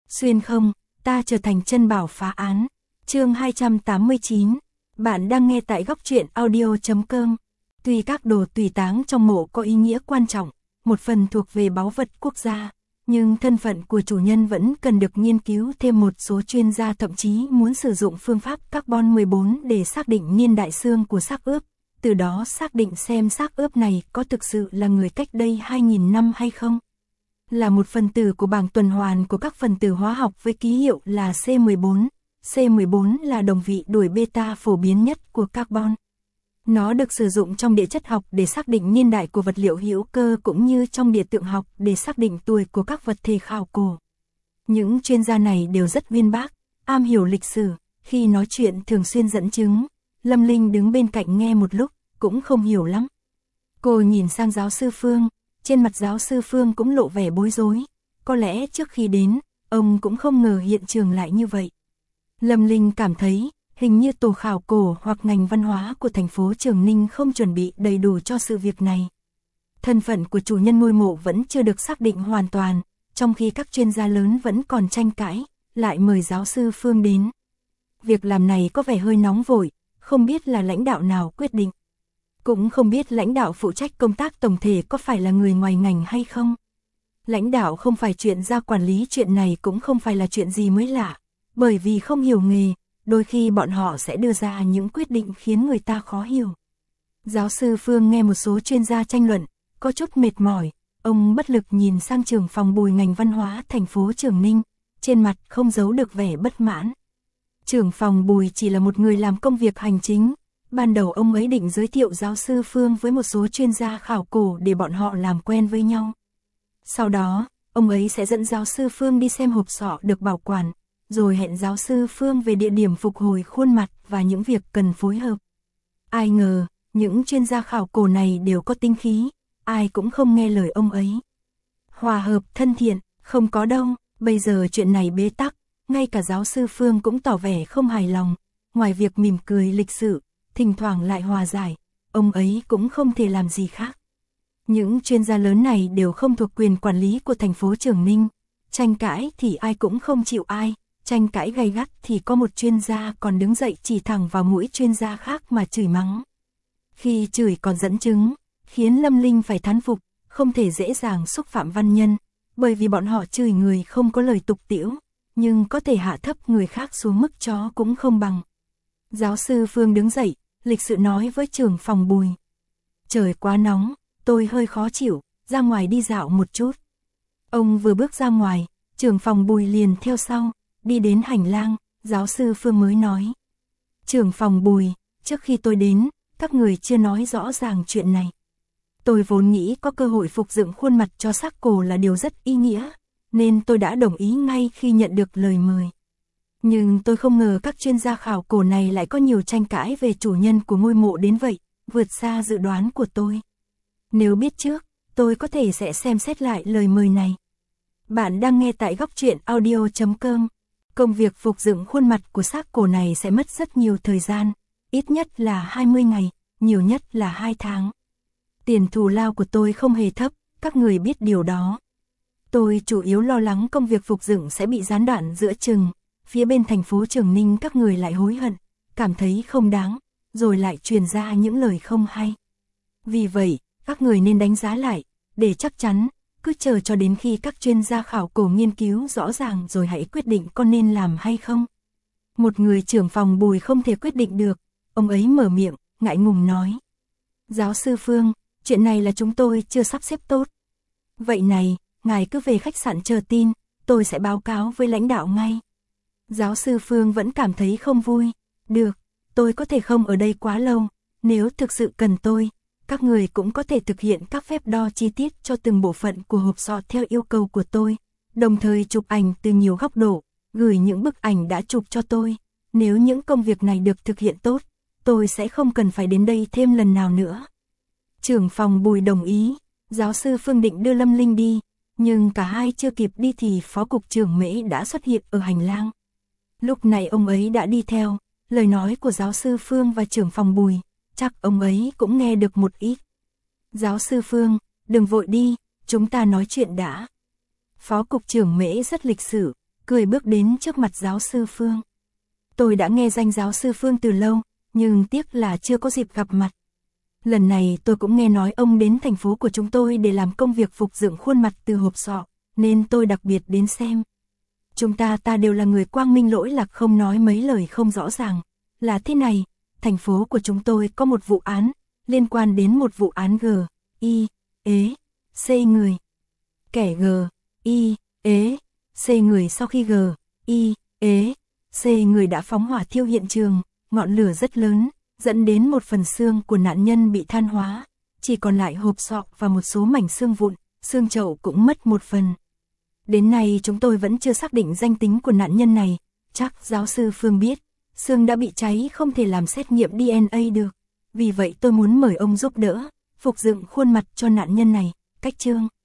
Xuyên không, ta trở thành chân bảo phá án. Chương 289. Bạn đang nghe tại góc truyện audio.com. Tuy các đồ tùy táng trong mộ có ý nghĩa quan trọng, một phần thuộc về báu vật quốc gia, nhưng thân phận của chủ nhân vẫn cần được nghiên cứu thêm. Một số chuyên gia thậm chí muốn sử dụng phương pháp carbon 14 để xác định niên đại xương của xác ướp, từ đó xác định xem xác ướp này có thực sự là người cách đây 2.000 năm hay không. Là một phần tử của bảng tuần hoàn của các phần tử hóa học với ký hiệu là C14. C14 là đồng vị đuổi beta phổ biến nhất của carbon. Nó được sử dụng trong địa chất học để xác định niên đại của vật liệu hữu cơ cũng như trong địa tượng học để xác định tuổi của các vật thể khảo cổ. Những chuyên gia này đều rất uyên bác, am hiểu lịch sử, khi nói chuyện thường xuyên dẫn chứng. Lâm Linh đứng bên cạnh nghe một lúc, cũng không hiểu lắm. Cô nhìn sang giáo sư Phương, trên mặt giáo sư Phương cũng lộ vẻ bối rối. Có lẽ trước khi đến, ông cũng không ngờ hiện trường lại như vậy. Lâm Linh cảm thấy, hình như tổ khảo cổ hoặc ngành văn hóa của thành phố Trường Ninh không chuẩn bị đầy đủ cho sự việc này. Thân phận của chủ nhân ngôi mộ vẫn chưa được xác định hoàn toàn, trong khi các chuyên gia lớn vẫn còn tranh cãi, lại mời giáo sư Phương đến. Việc làm này có vẻ hơi nóng vội, không biết là lãnh đạo nào quyết định. Cũng không biết lãnh đạo phụ trách công tác tổng thể có phải là người ngoài ngành hay không. Lãnh đạo không phải chuyện ra quản lý chuyện này cũng không phải là chuyện gì mới lạ, bởi vì không hiểu nghề, đôi khi bọn họ sẽ đưa ra những quyết định khiến người ta khó hiểu. Giáo sư Phương nghe một số chuyên gia tranh luận, có chút mệt mỏi, ông bất lực nhìn sang trưởng phòng Bùi ngành văn hóa thành phố Trường Ninh, trên mặt không giấu được vẻ bất mãn. Trưởng phòng Bùi chỉ là một người làm công việc hành chính, ban đầu ông ấy định giới thiệu giáo sư Phương với một số chuyên gia khảo cổ để bọn họ làm quen với nhau. Sau đó, ông ấy sẽ dẫn giáo sư Phương đi xem hộp sọ được bảo quản, rồi hẹn giáo sư Phương về địa điểm phục hồi khuôn mặt và những việc cần phối hợp. Ai ngờ, những chuyên gia khảo cổ này đều có tinh khí, ai cũng không nghe lời ông ấy. Hòa hợp thân thiện, không có đâu, bây giờ chuyện này bế tắc, ngay cả giáo sư Phương cũng tỏ vẻ không hài lòng, ngoài việc mỉm cười lịch sự, thỉnh thoảng lại hòa giải, ông ấy cũng không thể làm gì khác. Những chuyên gia lớn này đều không thuộc quyền quản lý của thành phố Trường Ninh, tranh cãi thì ai cũng không chịu ai, tranh cãi gay gắt thì có một chuyên gia còn đứng dậy chỉ thẳng vào mũi chuyên gia khác mà chửi mắng. Khi chửi còn dẫn chứng, khiến Lâm Linh phải thán phục, không thể dễ dàng xúc phạm văn nhân, bởi vì bọn họ chửi người không có lời tục tĩu, nhưng có thể hạ thấp người khác xuống mức chó cũng không bằng. Giáo sư Phương đứng dậy, lịch sự nói với trưởng phòng Bùi. Trời quá nóng, tôi hơi khó chịu, ra ngoài đi dạo một chút. Ông vừa bước ra ngoài, trưởng phòng Bùi liền theo sau, đi đến hành lang, giáo sư Phương mới nói. Trưởng phòng Bùi, trước khi tôi đến, các người chưa nói rõ ràng chuyện này. Tôi vốn nghĩ có cơ hội phục dựng khuôn mặt cho xác cổ là điều rất ý nghĩa, nên tôi đã đồng ý ngay khi nhận được lời mời. Nhưng tôi không ngờ các chuyên gia khảo cổ này lại có nhiều tranh cãi về chủ nhân của ngôi mộ đến vậy, vượt xa dự đoán của tôi. Nếu biết trước, tôi có thể sẽ xem xét lại lời mời này. Bạn đang nghe tại góc truyện audio.com. Công việc phục dựng khuôn mặt của xác cổ này sẽ mất rất nhiều thời gian, ít nhất là 20 ngày, nhiều nhất là 2 tháng. Tiền thù lao của tôi không hề thấp, các người biết điều đó. Tôi chủ yếu lo lắng công việc phục dựng sẽ bị gián đoạn giữa chừng, phía bên thành phố Trường Ninh các người lại hối hận, cảm thấy không đáng, rồi lại truyền ra những lời không hay. Vì vậy, các người nên đánh giá lại, để chắc chắn, cứ chờ cho đến khi các chuyên gia khảo cổ nghiên cứu rõ ràng rồi hãy quyết định có nên làm hay không. Một người trưởng phòng Bùi không thể quyết định được, ông ấy mở miệng, ngại ngùng nói. Giáo sư Phương, chuyện này là chúng tôi chưa sắp xếp tốt. Vậy này, ngài cứ về khách sạn chờ tin, tôi sẽ báo cáo với lãnh đạo ngay. Giáo sư Phương vẫn cảm thấy không vui. Được, tôi có thể không ở đây quá lâu, nếu thực sự cần tôi, các người cũng có thể thực hiện các phép đo chi tiết cho từng bộ phận của hộp sọ theo yêu cầu của tôi, đồng thời chụp ảnh từ nhiều góc độ, gửi những bức ảnh đã chụp cho tôi. Nếu những công việc này được thực hiện tốt, tôi sẽ không cần phải đến đây thêm lần nào nữa. Trưởng phòng Bùi đồng ý, giáo sư Phương định đưa Lâm Linh đi, nhưng cả hai chưa kịp đi thì phó cục trưởng Mễ đã xuất hiện ở hành lang. Lúc này ông ấy đã đi theo, lời nói của giáo sư Phương và trưởng phòng Bùi, chắc ông ấy cũng nghe được một ít. Giáo sư Phương, đừng vội đi, chúng ta nói chuyện đã. Phó cục trưởng Mễ rất lịch sự, cười bước đến trước mặt giáo sư Phương. Tôi đã nghe danh giáo sư Phương từ lâu, nhưng tiếc là chưa có dịp gặp mặt. Lần này tôi cũng nghe nói ông đến thành phố của chúng tôi để làm công việc phục dựng khuôn mặt từ hộp sọ, nên tôi đặc biệt đến xem. Chúng ta đều là người quang minh lỗi lạc, không nói mấy lời không rõ ràng. Là thế này, thành phố của chúng tôi có một vụ án, liên quan đến một vụ án C người. Kẻ C người sau khi C người đã phóng hỏa thiêu hiện trường, ngọn lửa rất lớn, dẫn đến một phần xương của nạn nhân bị than hóa, chỉ còn lại hộp sọ và một số mảnh xương vụn, xương chậu cũng mất một phần. Đến nay chúng tôi vẫn chưa xác định danh tính của nạn nhân này, chắc giáo sư Phương biết, xương đã bị cháy không thể làm xét nghiệm DNA được. Vì vậy tôi muốn mời ông giúp đỡ, phục dựng khuôn mặt cho nạn nhân này. Cách chương